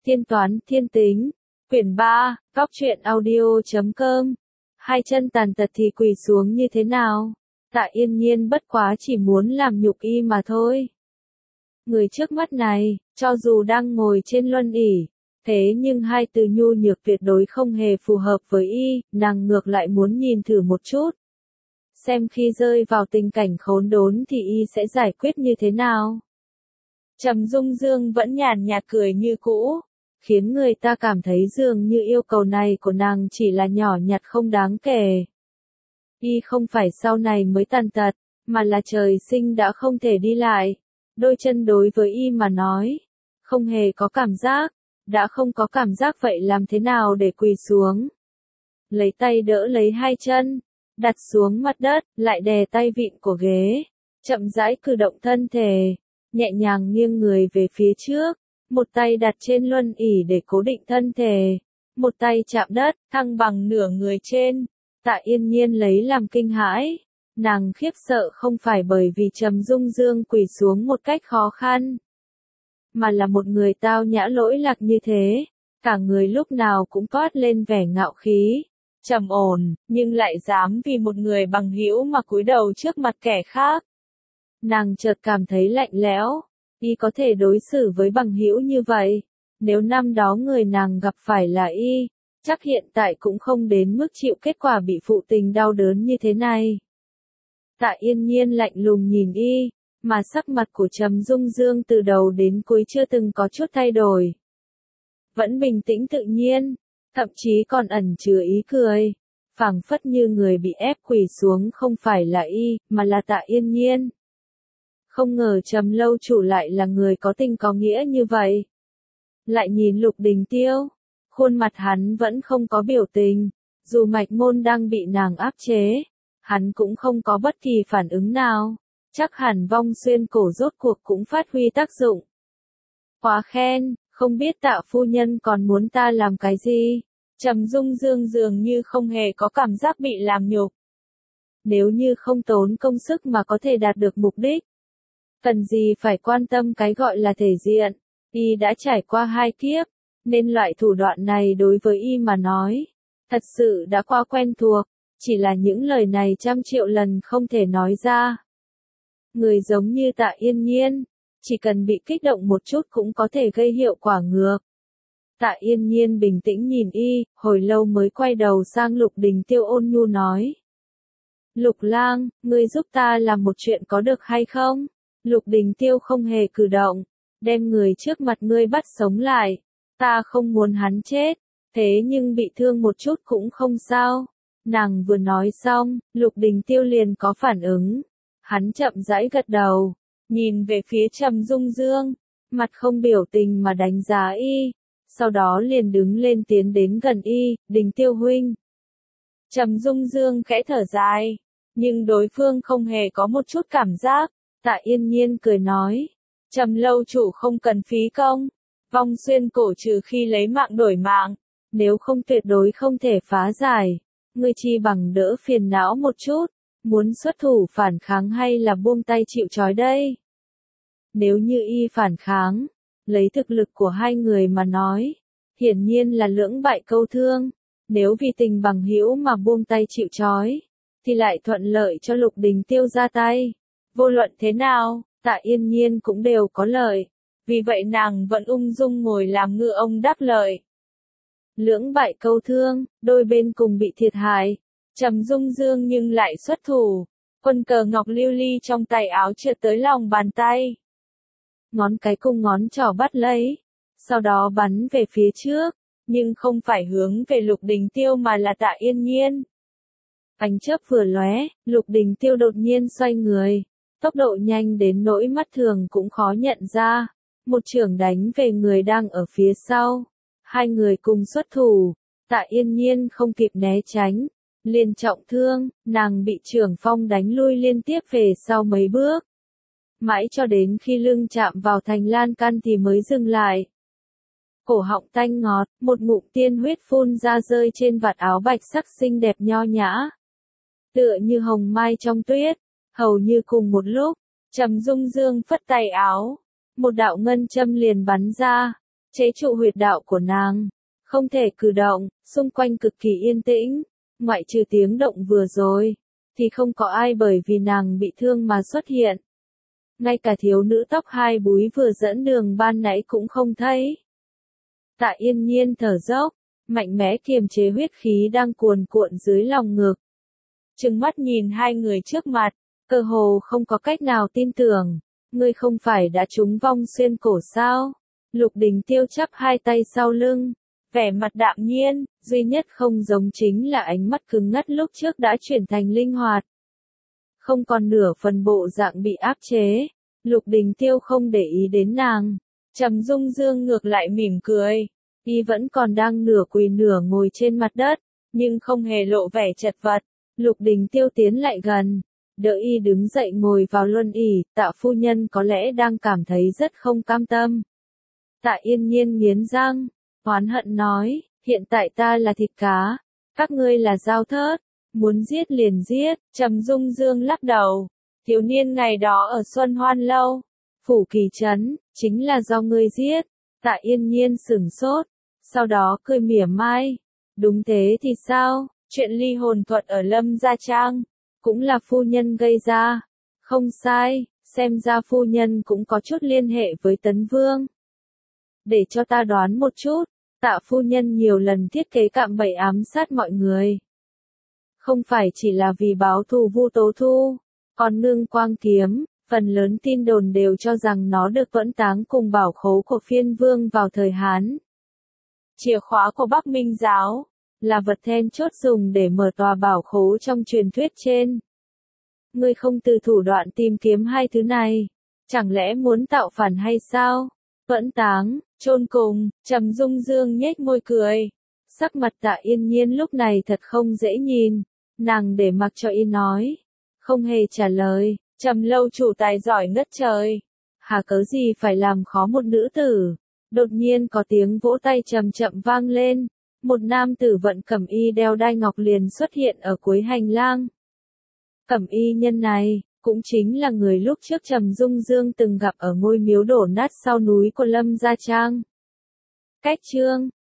Tiên toán thiên tính, quyển 3, góc truyện audio.com. Hai chân tàn tật thì quỳ xuống như thế nào? Tạ Yên Nhiên bất quá chỉ muốn làm nhục y mà thôi. Người trước mắt này, cho dù đang ngồi trên luân ỷ, thế nhưng hai từ nhu nhược tuyệt đối không hề phù hợp với y, nàng ngược lại muốn nhìn thử một chút. Xem khi rơi vào tình cảnh khốn đốn thì y sẽ giải quyết như thế nào. Trầm Dung Dương vẫn nhàn nhạt cười như cũ, khiến người ta cảm thấy dường như yêu cầu này của nàng chỉ là nhỏ nhặt không đáng kể. Y không phải sau này mới tàn tật, mà là trời sinh đã không thể đi lại. Đôi chân đối với y mà nói, không hề có cảm giác, đã không có cảm giác vậy làm thế nào để quỳ xuống. Lấy tay đỡ lấy hai chân, đặt xuống mặt đất, lại đè tay vịn của ghế, chậm rãi cử động thân thể, nhẹ nhàng nghiêng người về phía trước, một tay đặt trên luân ỷ để cố định thân thể, một tay chạm đất, thăng bằng nửa người trên. Tạ Yên Nhiên lấy làm kinh hãi, nàng khiếp sợ không phải bởi vì Trầm Dung Dương quỳ xuống một cách khó khăn, mà là một người tao nhã lỗi lạc như thế, cả người lúc nào cũng toát lên vẻ ngạo khí, trầm ổn, nhưng lại dám vì một người bằng hữu mà cúi đầu trước mặt kẻ khác. Nàng chợt cảm thấy lạnh lẽo, y có thể đối xử với bằng hữu như vậy, nếu năm đó người nàng gặp phải là y, chắc hiện tại cũng không đến mức chịu kết quả bị phụ tình đau đớn như thế này. Tạ Yên Nhiên lạnh lùng nhìn y, mà sắc mặt của Trầm Dung Dương từ đầu đến cuối chưa từng có chút thay đổi. Vẫn bình tĩnh tự nhiên, thậm chí còn ẩn chứa ý cười, phảng phất như người bị ép quỳ xuống không phải là y, mà là Tạ Yên Nhiên. Không ngờ Trầm lâu chủ lại là người có tình có nghĩa như vậy. Lại nhìn Lục Đình Tiêu, khuôn mặt hắn vẫn không có biểu tình, dù mạch môn đang bị nàng áp chế, hắn cũng không có bất kỳ phản ứng nào, chắc hẳn vong xuyên cổ rốt cuộc cũng phát huy tác dụng. Quá khen, không biết Tạ phu nhân còn muốn ta làm cái gì? Trầm Dung Dương dường như không hề có cảm giác bị làm nhục. Nếu như không tốn công sức mà có thể đạt được mục đích, cần gì phải quan tâm cái gọi là thể diện, y đã trải qua 2 kiếp, nên loại thủ đoạn này đối với y mà nói, thật sự đã quá quen thuộc, chỉ là những lời này 100 triệu lần không thể nói ra. Người giống như Tạ Yên Nhiên, chỉ cần bị kích động một chút cũng có thể gây hiệu quả ngược. Tạ Yên Nhiên bình tĩnh nhìn y, hồi lâu mới quay đầu sang Lục Đình Tiêu ôn nhu nói. Lục lang, ngươi giúp ta làm một chuyện có được hay không? Lục Đình Tiêu không hề cử động, đem người trước mặt ngươi bắt sống lại. Ta không muốn hắn chết, thế nhưng bị thương một chút cũng không sao. Nàng vừa nói xong, Lục Đình Tiêu liền có phản ứng. Hắn chậm rãi gật đầu, nhìn về phía Trầm Dung Dương, mặt không biểu tình mà đánh giá y, sau đó liền đứng lên tiến đến gần y, Đình Tiêu huynh. Trầm Dung Dương khẽ thở dài, nhưng đối phương không hề có một chút cảm giác. Tạ Yên Nhiên cười nói, Trầm lâu chủ không cần phí công, vong xuyên cổ trừ khi lấy mạng đổi mạng, nếu không tuyệt đối không thể phá giải, ngươi chi bằng đỡ phiền não một chút, muốn xuất thủ phản kháng hay là buông tay chịu trói đây? Nếu như y phản kháng, lấy thực lực của hai người mà nói, hiển nhiên là lưỡng bại câu thương, nếu vì tình bằng hữu mà buông tay chịu trói, thì lại thuận lợi cho Lục Đình Tiêu ra tay. Vô luận thế nào, Tạ Yên Nhiên cũng đều có lợi, vì vậy nàng vẫn ung dung ngồi làm ngựa ông đáp lời. Lưỡng bại câu thương, đôi bên cùng bị thiệt hại, Trầm Dung Dương nhưng lại xuất thủ, quân cờ ngọc lưu ly trong tay áo trượt tới lòng bàn tay. Ngón cái cùng ngón trỏ bắt lấy, sau đó bắn về phía trước, nhưng không phải hướng về Lục Đình Tiêu mà là Tạ Yên Nhiên. Ánh chớp vừa lóe, Lục Đình Tiêu đột nhiên xoay người, tốc độ nhanh đến nỗi mắt thường cũng khó nhận ra, một chưởng đánh về người đang ở phía sau. Hai người cùng xuất thủ, Tạ Yên Nhiên không kịp né tránh, liền trọng thương, nàng bị chưởng phong đánh lui liên tiếp về sau mấy bước. Mãi cho đến khi lưng chạm vào thành lan can thì mới dừng lại. Cổ họng tanh ngọt, một ngụm tiên huyết phun ra rơi trên vạt áo bạch sắc xinh đẹp nho nhã. Tựa như hồng mai trong tuyết, hầu như cùng một lúc, Trầm Dung Dương phất tay áo, một đạo ngân châm liền bắn ra. chế trụ huyệt đạo của nàng, không thể cử động, xung quanh cực kỳ yên tĩnh, ngoại trừ tiếng động vừa rồi, thì không có ai bởi vì nàng bị thương mà xuất hiện. Ngay cả thiếu nữ tóc hai búi vừa dẫn đường ban nãy cũng không thấy. Tạ Yên Nhiên thở dốc, mạnh mẽ kiềm chế huyết khí đang cuồn cuộn dưới lòng ngực. Trừng mắt nhìn hai người trước mặt, cơ hồ không có cách nào tin tưởng, ngươi không phải đã trúng vong xuyên cổ sao? Lục Đình Tiêu chắp hai tay sau lưng, vẻ mặt đạm nhiên, duy nhất không giống chính là ánh mắt cứng ngắt lúc trước đã chuyển thành linh hoạt. Không còn nửa phần bộ dạng bị áp chế, Lục Đình Tiêu không để ý đến nàng. Trầm Dung Dương ngược lại mỉm cười, y vẫn còn đang nửa quỳ nửa ngồi trên mặt đất, nhưng không hề lộ vẻ chật vật. Lục Đình Tiêu tiến lại gần, đỡ y đứng dậy ngồi vào luân ỷ. Tạ phu nhân có lẽ đang cảm thấy rất không cam tâm. Tạ Yên Nhiên nghiến răng, oán hận nói, hiện tại ta là thịt cá, các ngươi là dao thớt, muốn giết liền giết. Trầm Dung Dương lắc đầu, thiếu niên ngày đó ở Xuân Hoan Lâu, Phủ Kỳ Trấn, chính là do ngươi giết. Tạ Yên Nhiên sửng sốt, sau đó cười mỉa mai, đúng thế thì sao, chuyện ly hồn thuật ở Lâm Gia Trang, cũng là phu nhân gây ra. Không sai, xem ra phu nhân cũng có chút liên hệ với Tấn Vương. Để cho ta đoán một chút, Tạ phu nhân nhiều lần thiết kế cạm bẫy ám sát mọi người. Không phải chỉ là vì báo thù Vu Tố Thu, còn Nương Quang Kiếm, phần lớn tin đồn đều cho rằng nó được tuẫn táng cùng bảo khố của Phiên Vương vào thời Hán. Chìa khóa của Bắc Minh Giáo là vật then chốt dùng để mở tòa bảo khố trong truyền thuyết trên. Ngươi không từ thủ đoạn tìm kiếm hai thứ này, chẳng lẽ muốn tạo phản hay sao? Tuẫn táng, chôn cùng. Trầm Dung Dương nhếch môi cười. Sắc mặt Tạ Yên Nhiên lúc này thật không dễ nhìn, nàng để mặc cho y nói, không hề trả lời. Trầm lâu chủ tài giỏi ngất trời, hà cớ gì phải làm khó một nữ tử? Đột nhiên có tiếng vỗ tay chậm chậm vang lên, một nam tử vận cẩm y đeo đai ngọc liền xuất hiện ở cuối hành lang. Cẩm y nhân này, cũng chính là người lúc trước Trầm Dung Dương từng gặp ở ngôi miếu đổ nát sau núi của Lâm Gia Trang. Cách chương